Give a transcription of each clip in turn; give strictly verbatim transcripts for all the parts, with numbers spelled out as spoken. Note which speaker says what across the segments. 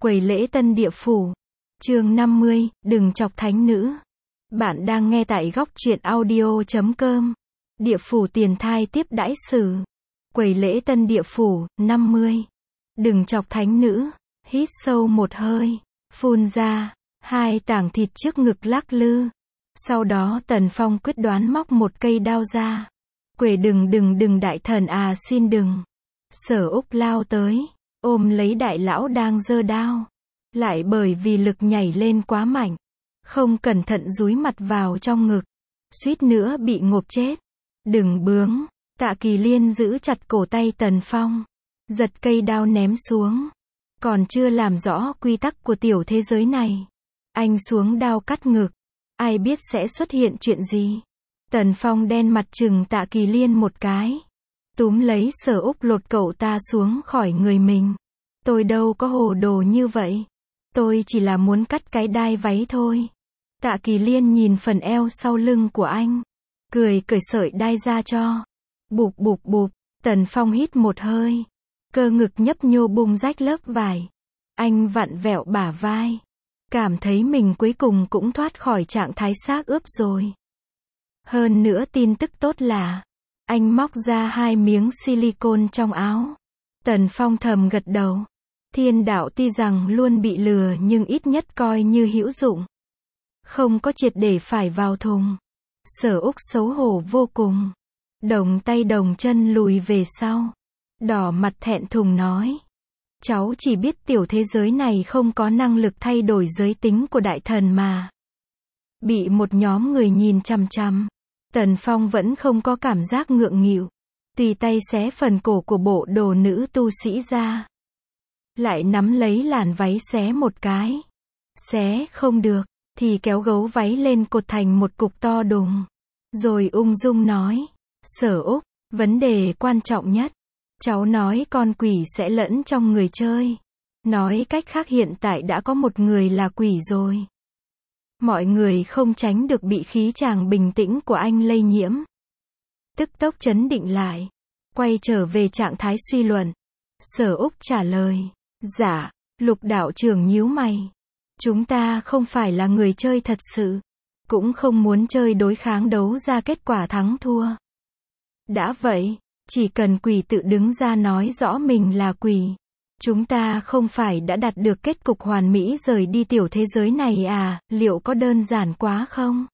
Speaker 1: Quầy lễ tân địa phủ. Chương năm mươi, đừng chọc thánh nữ. Bạn đang nghe tại góc truyện audio chấm com. Địa phủ tiền thai tiếp đãi sử. Quầy lễ tân địa phủ, năm mươi. Đừng chọc thánh nữ. Hít sâu một hơi, phun ra, hai tảng thịt trước ngực lắc lư. Sau đó Tần Phong quyết đoán móc một cây đao ra. Quầy đừng đừng đừng đại thần à xin đừng. Sở Úc lao tới, ôm lấy đại lão đang giơ đao. Lại bởi vì lực nhảy lên quá mạnh, không cẩn thận dúi mặt vào trong ngực, suýt nữa bị ngộp chết. Đừng bướng. Tạ Kỳ Liên giữ chặt cổ tay Tần Phong, giật cây đao ném xuống. Còn chưa làm rõ quy tắc của tiểu thế giới này, anh xuống đao cắt ngực, ai biết sẽ xuất hiện chuyện gì. Tần Phong đen mặt chừng Tạ Kỳ Liên một cái, túm lấy Sở Úc lột cậu ta xuống khỏi người mình. Tôi đâu có hồ đồ như vậy. Tôi chỉ là muốn cắt cái đai váy thôi. Tạ Kỳ Liên nhìn phần eo sau lưng của anh, cười cởi sợi đai ra cho. Bụp bụp bụp, Tần Phong hít một hơi, cơ ngực nhấp nhô bung rách lớp vải. Anh vặn vẹo bả vai, cảm thấy mình cuối cùng cũng thoát khỏi trạng thái xác ướp rồi. Hơn nữa tin tức tốt là, anh móc ra hai miếng silicone trong áo. Tần Phong thầm gật đầu. Thiên đạo tuy rằng luôn bị lừa nhưng ít nhất coi như hữu dụng. Không có triệt để phải vào thùng. Sở Úc xấu hổ vô cùng. Đồng tay đồng chân lùi về sau. Đỏ mặt thẹn thùng nói. Cháu chỉ biết tiểu thế giới này không có năng lực thay đổi giới tính của đại thần mà. Bị một nhóm người nhìn chằm chằm, Tần Phong vẫn không có cảm giác ngượng nghịu. Tùy tay xé phần cổ của bộ đồ nữ tu sĩ ra. Lại nắm lấy làn váy xé một cái. Xé không được, thì kéo gấu váy lên cột thành một cục to đùng. Rồi ung dung nói. Sở Úc, vấn đề quan trọng nhất. Cháu nói con quỷ sẽ lẫn trong người chơi. Nói cách khác hiện tại đã có một người là quỷ rồi. Mọi người không tránh được bị khí chàng bình tĩnh của anh lây nhiễm. Tức tốc chấn định lại. Quay trở về trạng thái suy luận. Sở Úc trả lời. Dạ. Lục đạo trưởng nhíu mày. Chúng ta không phải là người chơi thật sự. Cũng không muốn chơi đối kháng đấu ra kết quả thắng thua. Đã vậy, chỉ cần quỷ tự đứng ra nói rõ mình là quỷ. Chúng ta không phải đã đạt được kết cục hoàn mỹ rời đi tiểu thế giới này à, liệu có đơn giản quá không?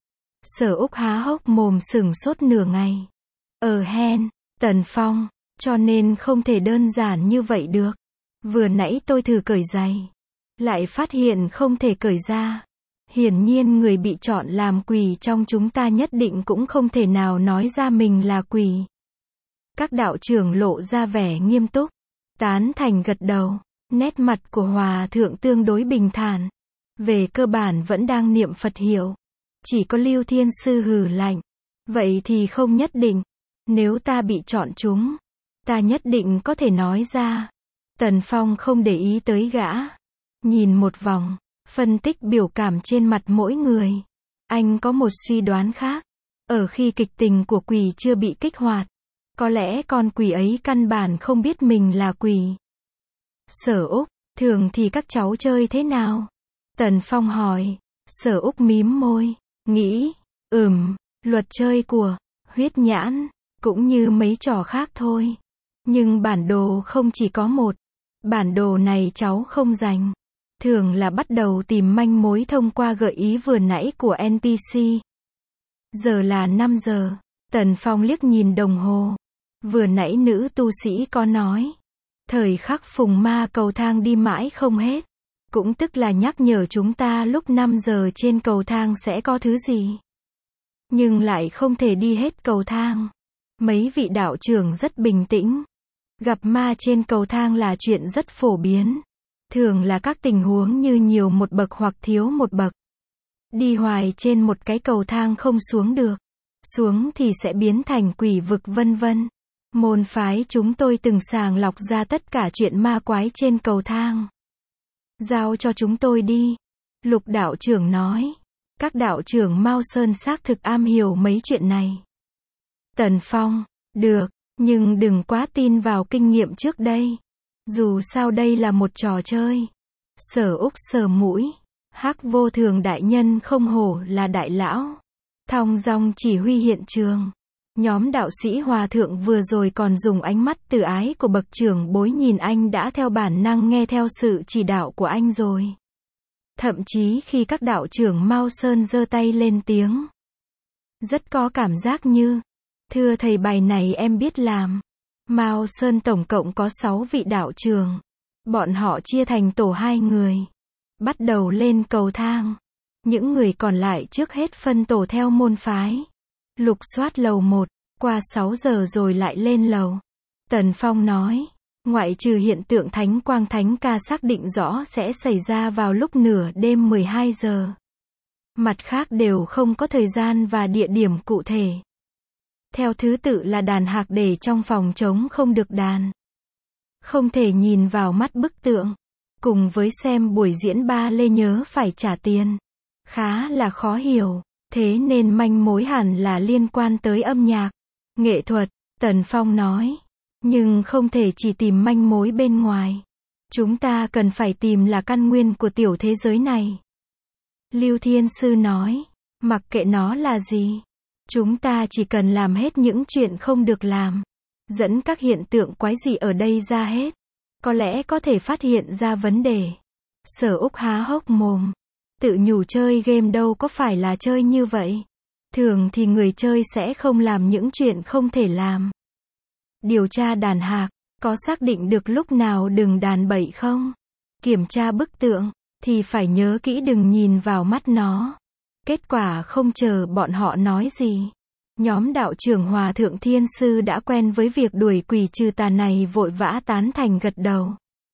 Speaker 1: Sở Úc há hốc mồm sửng sốt nửa ngày. Ờ hen, Tần Phong, cho nên không thể đơn giản như vậy được. Vừa nãy tôi thử cởi giày, lại phát hiện không thể cởi ra. Hiển nhiên người bị chọn làm quỷ trong chúng ta nhất định cũng không thể nào nói ra mình là quỷ. Các đạo trưởng lộ ra vẻ nghiêm túc, tán thành gật đầu. Nét mặt của hòa thượng tương đối bình thản. Về cơ bản vẫn đang niệm Phật hiệu. Chỉ có Lưu Thiên Sư hừ lạnh. Vậy thì không nhất định. Nếu ta bị chọn chúng, ta nhất định có thể nói ra. Tần Phong không để ý tới gã. Nhìn một vòng, phân tích biểu cảm trên mặt mỗi người. Anh có một suy đoán khác. Ở khi kịch tình của quỷ chưa bị kích hoạt, có lẽ con quỷ ấy căn bản không biết mình là quỷ. Sở Úc, thường thì các cháu chơi thế nào? Tần Phong hỏi. Sở Úc mím môi, nghĩ, ừm, luật chơi của huyết nhãn, cũng như mấy trò khác thôi. Nhưng bản đồ không chỉ có một. Bản đồ này cháu không dành. Thường là bắt đầu tìm manh mối thông qua gợi ý vừa nãy của en pê xê. Giờ là năm giờ. Tần Phong liếc nhìn đồng hồ. Vừa nãy nữ tu sĩ có nói. Thời khắc phùng ma cầu thang đi mãi không hết. Cũng tức là nhắc nhở chúng ta lúc năm giờ trên cầu thang sẽ có thứ gì. Nhưng lại không thể đi hết cầu thang. Mấy vị đạo trưởng rất bình tĩnh. Gặp ma trên cầu thang là chuyện rất phổ biến. Thường là các tình huống như nhiều một bậc hoặc thiếu một bậc. Đi hoài trên một cái cầu thang không xuống được. Xuống thì sẽ biến thành quỷ vực vân vân. Môn phái chúng tôi từng sàng lọc ra tất cả chuyện ma quái trên cầu thang. Giao cho chúng tôi đi. Lục đạo trưởng nói. Các đạo trưởng Mao Sơn xác thực am hiểu mấy chuyện này. Tần Phong, được, nhưng đừng quá tin vào kinh nghiệm trước đây. Dù sao đây là một trò chơi. Sở Úc sờ mũi. Hắc Vô Thường đại nhân không hổ là đại lão. Thong dong chỉ huy hiện trường. Nhóm đạo sĩ hòa thượng vừa rồi còn dùng ánh mắt từ ái của bậc trưởng bối nhìn anh đã theo bản năng nghe theo sự chỉ đạo của anh rồi. Thậm chí khi các đạo trưởng Mao Sơn giơ tay lên tiếng. Rất có cảm giác như, thưa thầy bài này em biết làm. Mao Sơn tổng cộng có sáu vị đạo trưởng. Bọn họ chia thành tổ hai người. Bắt đầu lên cầu thang. Những người còn lại trước hết phân tổ theo môn phái. Lục soát lầu một, qua sáu giờ rồi lại lên lầu. Tần Phong nói, ngoại trừ hiện tượng thánh quang thánh ca xác định rõ sẽ xảy ra vào lúc nửa đêm mười hai giờ. Mặt khác đều không có thời gian và địa điểm cụ thể. Theo thứ tự là đàn hạc để trong phòng trống không được đàn. Không thể nhìn vào mắt bức tượng. Cùng với xem buổi diễn ba lê nhớ phải trả tiền. Khá là khó hiểu. Thế nên manh mối hẳn là liên quan tới âm nhạc, nghệ thuật, Tần Phong nói. Nhưng không thể chỉ tìm manh mối bên ngoài. Chúng ta cần phải tìm là căn nguyên của tiểu thế giới này. Lưu Thiên Sư nói, mặc kệ nó là gì. Chúng ta chỉ cần làm hết những chuyện không được làm. Dẫn các hiện tượng quái dị ở đây ra hết. Có lẽ có thể phát hiện ra vấn đề. Sở Úc há hốc mồm. Tự nhủ chơi game đâu có phải là chơi như vậy. Thường thì người chơi sẽ không làm những chuyện không thể làm. Điều tra đàn hạc, có xác định được lúc nào đừng đàn bậy không? Kiểm tra bức tượng, thì phải nhớ kỹ đừng nhìn vào mắt nó. Kết quả không chờ bọn họ nói gì. Nhóm đạo trưởng Hòa Thượng Thiên Sư đã quen với việc đuổi quỷ trừ tà này vội vã tán thành gật đầu.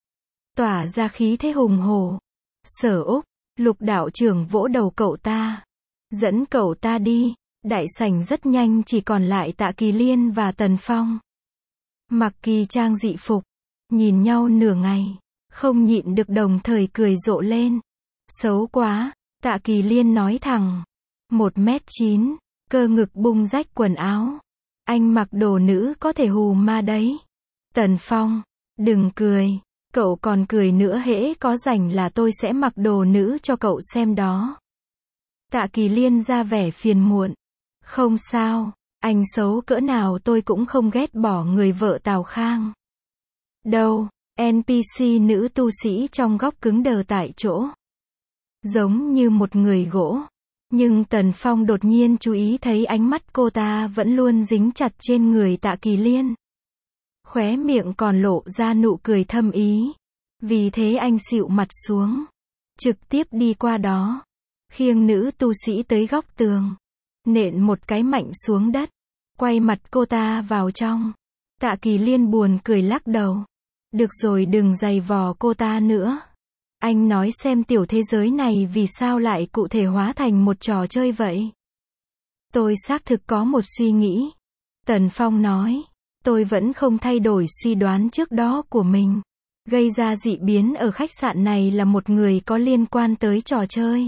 Speaker 1: Tỏa ra khí thế hùng hổ. Sở Úc, Lục đạo trưởng vỗ đầu cậu ta. Dẫn cậu ta đi. Đại sảnh rất nhanh chỉ còn lại Tạ Kỳ Liên và Tần Phong. Mặc kỳ trang dị phục. Nhìn nhau nửa ngày. Không nhịn được đồng thời cười rộ lên. Xấu quá. Tạ Kỳ Liên nói thẳng. Một mét chín. Cơ ngực bung rách quần áo. Anh mặc đồ nữ có thể hù ma đấy. Tần Phong. Đừng cười. Cậu còn cười nữa hễ có rảnh là tôi sẽ mặc đồ nữ cho cậu xem đó. Tạ Kỳ Liên ra vẻ phiền muộn. Không sao, anh xấu cỡ nào tôi cũng không ghét bỏ người vợ Tào Khang. Đâu, en pê xê nữ tu sĩ trong góc cứng đờ tại chỗ. Giống như một người gỗ. Nhưng Tần Phong đột nhiên chú ý thấy ánh mắt cô ta vẫn luôn dính chặt trên người Tạ Kỳ Liên. Khóe miệng còn lộ ra nụ cười thâm ý. Vì thế anh xịu mặt xuống. Trực tiếp đi qua đó. Khiêng nữ tu sĩ tới góc tường. Nện một cái mạnh xuống đất. Quay mặt cô ta vào trong. Tạ Kỳ Liên buồn cười lắc đầu. Được rồi đừng giày vò cô ta nữa. Anh nói xem tiểu thế giới này vì sao lại cụ thể hóa thành một trò chơi vậy. Tôi xác thực có một suy nghĩ. Tần Phong nói. Tôi vẫn không thay đổi suy đoán trước đó của mình. Gây ra dị biến ở khách sạn này là một người có liên quan tới trò chơi.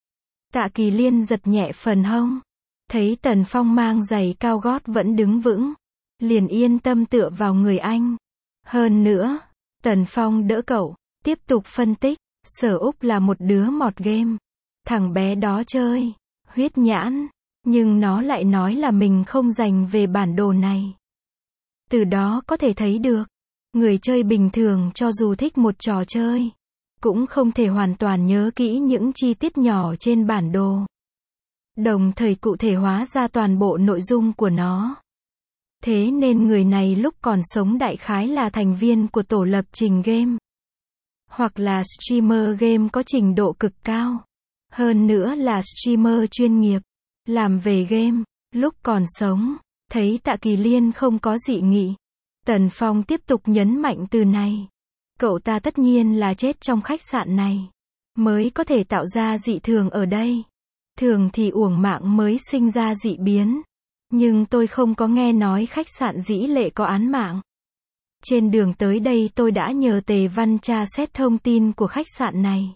Speaker 1: Tạ Kỳ Liên giật nhẹ phần hông. Thấy Tần Phong mang giày cao gót vẫn đứng vững. Liền yên tâm tựa vào người anh. Hơn nữa, Tần Phong đỡ cậu. Tiếp tục phân tích. Sở Úc là một đứa mọt game. Thằng bé đó chơi. Huyết nhãn. Nhưng nó lại nói là mình không dành về bản đồ này. Từ đó có thể thấy được. Người chơi bình thường cho dù thích một trò chơi. Cũng không thể hoàn toàn nhớ kỹ những chi tiết nhỏ trên bản đồ. Đồng thời cụ thể hóa ra toàn bộ nội dung của nó. Thế nên người này lúc còn sống đại khái là thành viên của tổ lập trình game. Hoặc là streamer game có trình độ cực cao. Hơn nữa là streamer chuyên nghiệp. Làm về game. Lúc còn sống. Thấy Tạ Kỳ Liên không có dị nghị. Tần Phong tiếp tục nhấn mạnh từ này. Cậu ta tất nhiên là chết trong khách sạn này. Mới có thể tạo ra dị thường ở đây. Thường thì uổng mạng mới sinh ra dị biến. Nhưng tôi không có nghe nói khách sạn Dĩ Lệ có án mạng. Trên đường tới đây tôi đã nhờ Tề Văn tra xét thông tin của khách sạn này.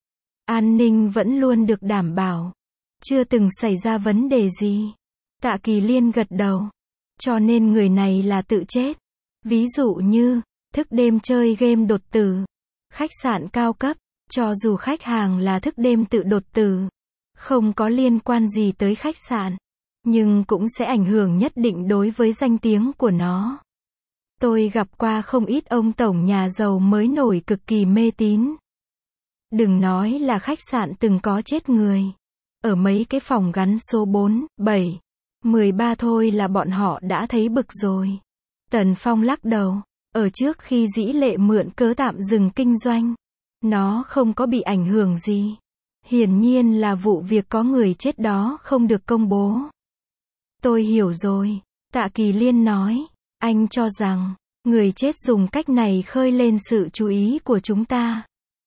Speaker 1: An ninh vẫn luôn được đảm bảo. Chưa từng xảy ra vấn đề gì. Tạ Kỳ Liên gật đầu. Cho nên người này là tự chết. Ví dụ như, thức đêm chơi game đột tử. Khách sạn cao cấp, Cho dù khách hàng là thức đêm tự đột tử, không có liên quan gì tới khách sạn, nhưng cũng sẽ ảnh hưởng nhất định đối với danh tiếng của nó. Tôi gặp qua không ít ông tổng nhà giàu mới nổi cực kỳ mê tín. Đừng nói là khách sạn từng có chết người. Ở mấy cái phòng gắn số bốn, bảy, mười ba thôi là bọn họ đã thấy bực rồi. Tần Phong lắc đầu. Ở trước khi Dĩ Lệ mượn cớ tạm dừng kinh doanh, nó không có bị ảnh hưởng gì. Hiển nhiên là vụ việc có người chết đó không được công bố. Tôi hiểu rồi. Tạ Kỳ Liên nói. Anh cho rằng, người chết dùng cách này khơi lên sự chú ý của chúng ta.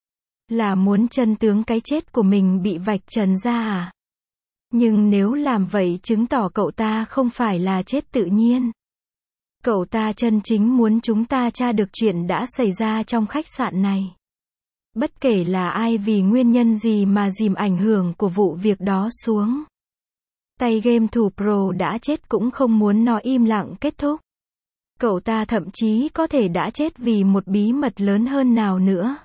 Speaker 1: Là muốn chân tướng cái chết của mình bị vạch trần ra à? Nhưng nếu làm vậy chứng tỏ cậu ta không phải là chết tự nhiên. Cậu ta chân chính muốn chúng ta tra được chuyện đã xảy ra trong khách sạn này. Bất kể là ai vì nguyên nhân gì mà dìm ảnh hưởng của vụ việc đó xuống. Tay game thủ pro đã chết cũng không muốn nó im lặng kết thúc. Cậu ta thậm chí có thể đã chết vì một bí mật lớn hơn nào nữa.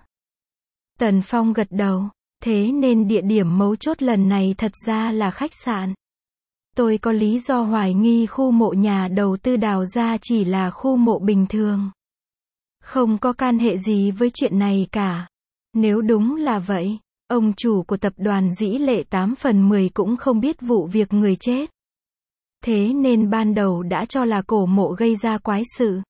Speaker 1: Tần Phong gật đầu. Thế nên địa điểm mấu chốt lần này thật ra là khách sạn. Tôi có lý do hoài nghi khu mộ nhà đầu tư đào ra chỉ là khu mộ bình thường. Không có can hệ gì với chuyện này cả. Nếu đúng là vậy, ông chủ của tập đoàn Dĩ Lệ tám phần mười cũng không biết vụ việc người chết. Thế nên ban đầu đã cho là cổ mộ gây ra quái sự.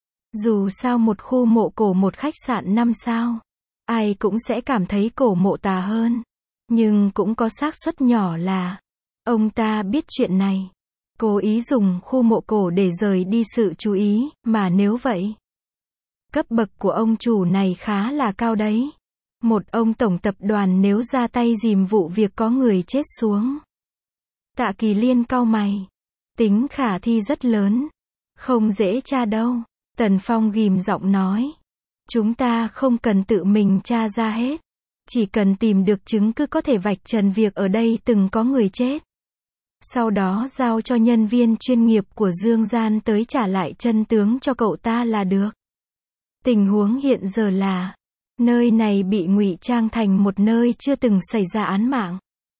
Speaker 1: Dù sao một khu mộ cổ một khách sạn năm sao, ai cũng sẽ cảm thấy cổ mộ tà hơn. Nhưng cũng có xác suất nhỏ là ông ta biết chuyện này, cố ý dùng khu mộ cổ để rời đi sự chú ý, mà nếu vậy, cấp bậc của ông chủ này khá là cao đấy. Một ông tổng tập đoàn nếu ra tay dìm vụ việc có người chết xuống. Tạ Kỳ Liên cau mày. Tính khả thi rất lớn. Không dễ tra đâu. Tần Phong ghim giọng nói. Chúng ta không cần tự mình tra ra hết. Chỉ cần tìm được chứng cứ có thể vạch trần việc ở đây từng có người chết. Sau đó giao cho nhân viên chuyên nghiệp của Dương Gian tới trả lại chân tướng cho cậu ta là được. Tình huống hiện giờ là nơi này bị ngụy trang thành một nơi chưa từng xảy ra án mạng.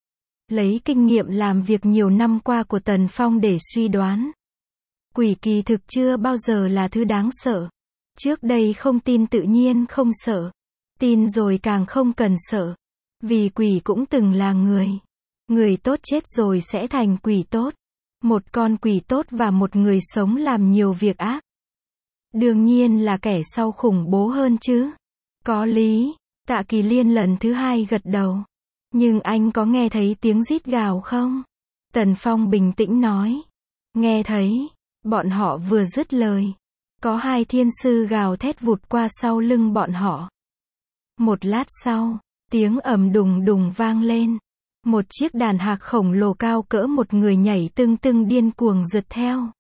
Speaker 1: Lấy kinh nghiệm làm việc nhiều năm qua của Tần Phong để suy đoán. Quỷ kỳ thực chưa bao giờ là thứ đáng sợ. Trước đây không tin tự nhiên không sợ. Tin rồi càng không cần sợ. Vì quỷ cũng từng là người. Người tốt chết rồi sẽ thành quỷ tốt. Một con quỷ tốt và một người sống làm nhiều việc ác. Đương nhiên là kẻ sau khủng bố hơn chứ. Có lý. Tạ Kỳ Liên lần thứ hai gật đầu. Nhưng anh có nghe thấy tiếng rít gào không? Tần Phong bình tĩnh nói. Nghe thấy. Bọn họ vừa dứt lời. Có hai thiên sư gào thét vụt qua sau lưng bọn họ. Một lát sau, tiếng ầm đùng đùng vang lên. Một chiếc đàn hạc khổng lồ cao cỡ một người nhảy tưng tưng điên cuồng rượt theo.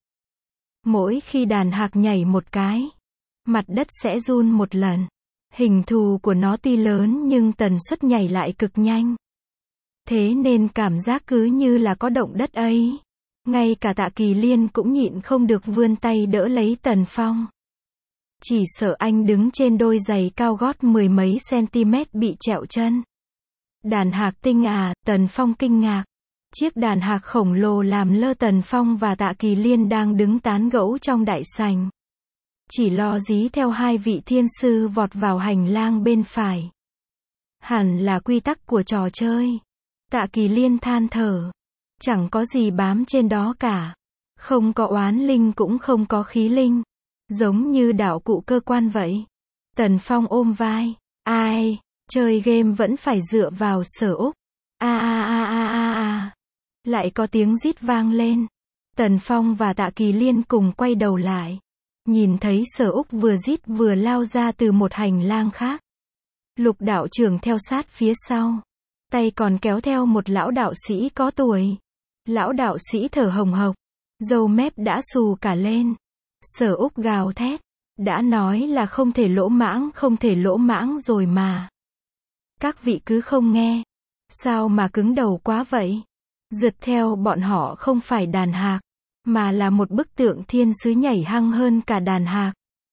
Speaker 1: Mỗi khi đàn hạc nhảy một cái, mặt đất sẽ run một lần. Hình thù của nó tuy lớn nhưng tần suất nhảy lại cực nhanh. Thế nên cảm giác cứ như là có động đất ấy. Ngay cả Tạ Kỳ Liên cũng nhịn không được vươn tay đỡ lấy Tần Phong. Chỉ sợ anh đứng trên đôi giày cao gót mười mấy cm bị trẹo chân. Đàn hạc tinh à, Tần Phong kinh ngạc. Chiếc đàn hạc khổng lồ làm lơ Tần Phong và Tạ Kỳ Liên đang đứng tán gẫu trong đại sảnh. Chỉ lo dí theo hai vị thiên sư vọt vào hành lang bên phải. Hẳn là quy tắc của trò chơi. Tạ Kỳ Liên than thở. Chẳng có gì bám trên đó cả. Không có oán linh cũng không có khí linh. Giống như đạo cụ cơ quan vậy. Tần Phong ôm vai. Ai, chơi game vẫn phải dựa vào Sở Úc. A a a a a a. Lại có tiếng rít vang lên. Tần Phong và Tạ Kỳ Liên cùng quay đầu lại. Nhìn thấy Sở Úc vừa rít vừa lao ra từ một hành lang khác. Lục đạo trưởng theo sát phía sau. Tay còn kéo theo một lão đạo sĩ có tuổi. Lão đạo sĩ thở hồng hộc. Râu mép đã xù cả lên. Sở Úc gào thét. Đã nói là không thể lỗ mãng, không thể lỗ mãng rồi mà. Các vị cứ không nghe. Sao mà cứng đầu quá vậy? Rượt theo bọn họ không phải đàn hạc, mà là một bức tượng thiên sứ nhảy hăng hơn cả đàn hạc.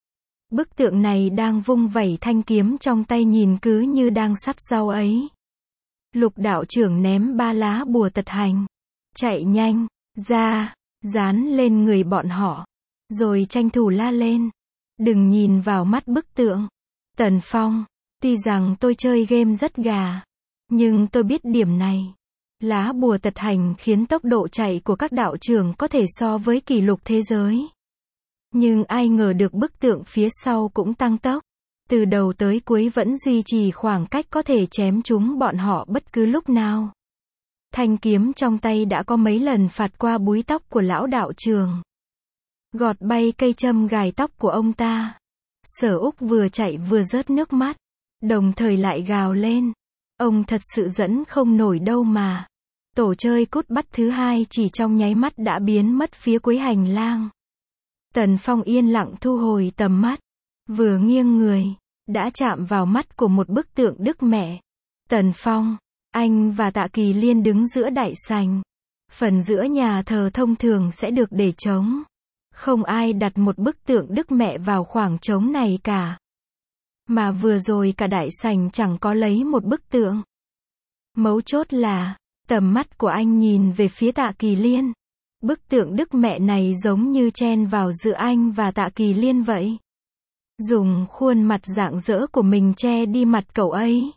Speaker 1: Bức tượng này đang vung vẩy thanh kiếm trong tay nhìn cứ như đang sắt rau ấy. Lục đạo trưởng ném ba lá bùa tật hành. Chạy nhanh, ra, dán lên người bọn họ. Rồi tranh thủ la lên. Đừng nhìn vào mắt bức tượng. Tần Phong, tuy rằng tôi chơi game rất gà. Nhưng tôi biết điểm này. Lá bùa tật hành khiến tốc độ chạy của các đạo trưởng có thể so với kỷ lục thế giới. Nhưng ai ngờ được bức tượng phía sau cũng tăng tốc. Từ đầu tới cuối vẫn duy trì khoảng cách có thể chém chúng bọn họ bất cứ lúc nào. Thanh kiếm trong tay đã có mấy lần phạt qua búi tóc của lão đạo trưởng. Gọt bay cây châm gài tóc của ông ta. Sở Úc vừa chạy vừa rớt nước mắt. Đồng thời lại gào lên. Ông thật sự dẫn không nổi đâu mà. Tổ chơi cút bắt thứ hai chỉ trong nháy mắt đã biến mất phía cuối hành lang. Tần Phong yên lặng thu hồi tầm mắt. Vừa nghiêng người, đã chạm vào mắt của một bức tượng Đức Mẹ. Tần Phong, anh và Tạ Kỳ Liên đứng giữa đại sảnh. Phần giữa nhà thờ thông thường sẽ được để trống. Không ai đặt một bức tượng Đức Mẹ vào khoảng trống này cả. Mà vừa rồi cả đại sảnh chẳng có lấy một bức tượng. Mấu chốt là, tầm mắt của anh nhìn về phía Tạ Kỳ Liên. Bức tượng Đức Mẹ này giống như chen vào giữa anh và Tạ Kỳ Liên vậy. Dùng khuôn mặt rạng rỡ của mình che đi mặt cậu ấy.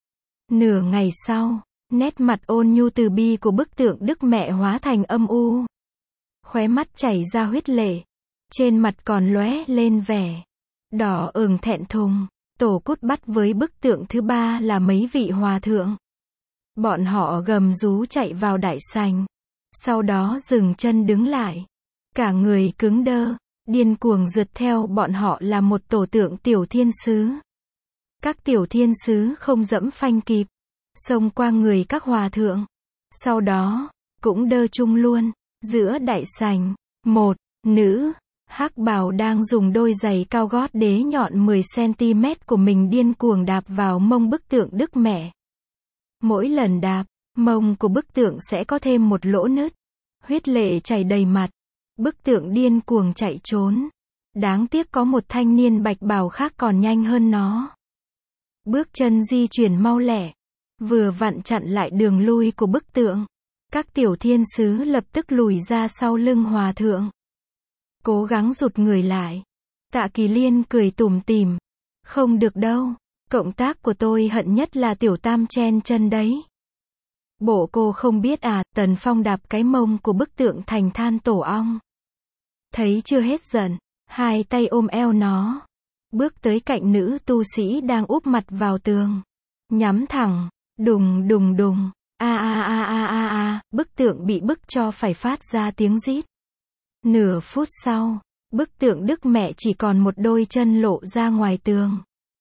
Speaker 1: Nửa ngày sau, nét mặt ôn nhu từ bi của bức tượng Đức Mẹ hóa thành âm u. Khóe mắt chảy ra huyết lệ. Trên mặt còn lóe lên vẻ đỏ ửng thẹn thùng. Tổ cút bắt với bức tượng thứ ba là mấy vị hòa thượng. Bọn họ gầm rú chạy vào đại sảnh. Sau đó dừng chân đứng lại. Cả người cứng đơ, điên cuồng rượt theo bọn họ là một tổ tượng tiểu thiên sứ. Các tiểu thiên sứ không dẫm phanh kịp, xông qua người các hòa thượng. Sau đó, cũng đơ chung luôn. Giữa đại sảnh, một nữ hắc bào đang dùng đôi giày cao gót đế nhọn mười xăng-ti-mét của mình điên cuồng đạp vào mông bức tượng Đức Mẹ. Mỗi lần đạp, mông của bức tượng sẽ có thêm một lỗ nứt. Huyết lệ chảy đầy mặt. Bức tượng điên cuồng chạy trốn. Đáng tiếc có một thanh niên bạch bào khác còn nhanh hơn nó. Bước chân di chuyển mau lẹ. Vừa vặn chặn lại đường lui của bức tượng. Các tiểu thiên sứ lập tức lùi ra sau lưng hòa thượng. Cố gắng rụt người lại. Tạ Kỳ Liên cười tủm tỉm. Không được đâu. Cộng tác của tôi hận nhất là tiểu tam chen chân đấy. Bộ cô không biết à, Tần Phong đạp cái mông của bức tượng thành than tổ ong. Thấy chưa hết giận, hai tay ôm eo nó. Bước tới cạnh nữ tu sĩ đang úp mặt vào tường. Nhắm thẳng, đùng đùng đùng, a a a a a a, bức tượng bị bức cho phải phát ra tiếng rít. Nửa phút sau, bức tượng Đức Mẹ chỉ còn một đôi chân lộ ra ngoài tường.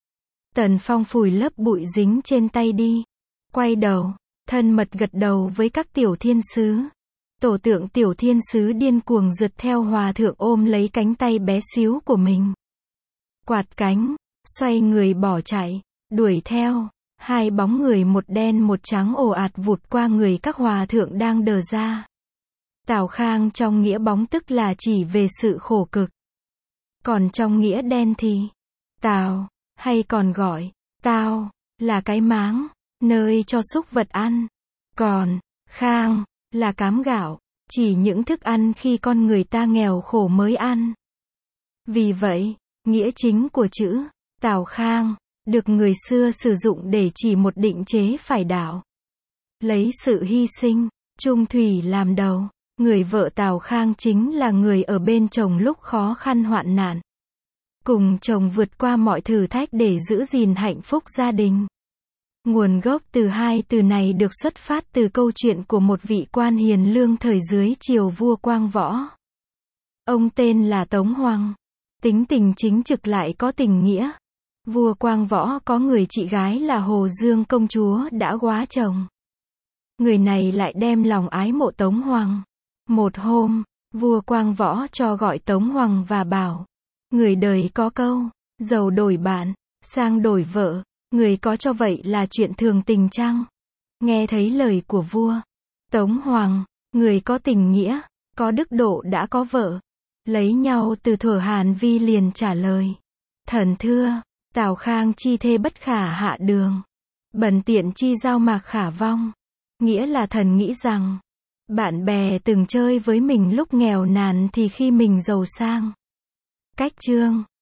Speaker 1: Tần Phong phủi lớp bụi dính trên tay đi. Quay đầu, thân mật gật đầu với các tiểu thiên sứ. Tổ tượng tiểu thiên sứ điên cuồng rượt theo hòa thượng ôm lấy cánh tay bé xíu của mình. Quạt cánh, xoay người bỏ chạy, đuổi theo. Hai bóng người một đen một trắng ồ ạt vụt qua người các hòa thượng đang đờ ra. Tào Khang trong nghĩa bóng tức là chỉ về sự khổ cực. Còn trong nghĩa đen thì, Tào, hay còn gọi, Tao, là cái máng, nơi cho súc vật ăn. Còn, Khang, là cám gạo, chỉ những thức ăn khi con người ta nghèo khổ mới ăn. Vì vậy, nghĩa chính của chữ, Tào Khang, được người xưa sử dụng để chỉ một định chế phải đạo. Lấy sự hy sinh, trung thủy làm đầu. Người vợ Tào Khang chính là người ở bên chồng lúc khó khăn hoạn nạn. Cùng chồng vượt qua mọi thử thách để giữ gìn hạnh phúc gia đình. Nguồn gốc từ hai từ này được xuất phát từ câu chuyện của một vị quan hiền lương thời dưới triều vua Quang Võ. Ông tên là Tống Hoằng. Tính tình chính trực lại có tình nghĩa. Vua Quang Võ có người chị gái là Hồ Dương công chúa đã góa chồng. Người này lại đem lòng ái mộ Tống Hoằng. Một hôm, vua Quang Võ cho gọi Tống Hoằng và bảo. Người đời có câu, giàu đổi bạn, sang đổi vợ, người có cho vậy là chuyện thường tình chăng? Nghe thấy lời của vua, Tống Hoằng, người có tình nghĩa, có đức độ đã có vợ, lấy nhau từ thuở Hàn Vi liền trả lời. Thần thưa, Tào Khang chi thê bất khả hạ đường. Bần tiện chi giao mạc khả vong. Nghĩa là thần nghĩ rằng, bạn bè từng chơi với mình lúc nghèo nàn thì khi mình giàu sang. Cách chương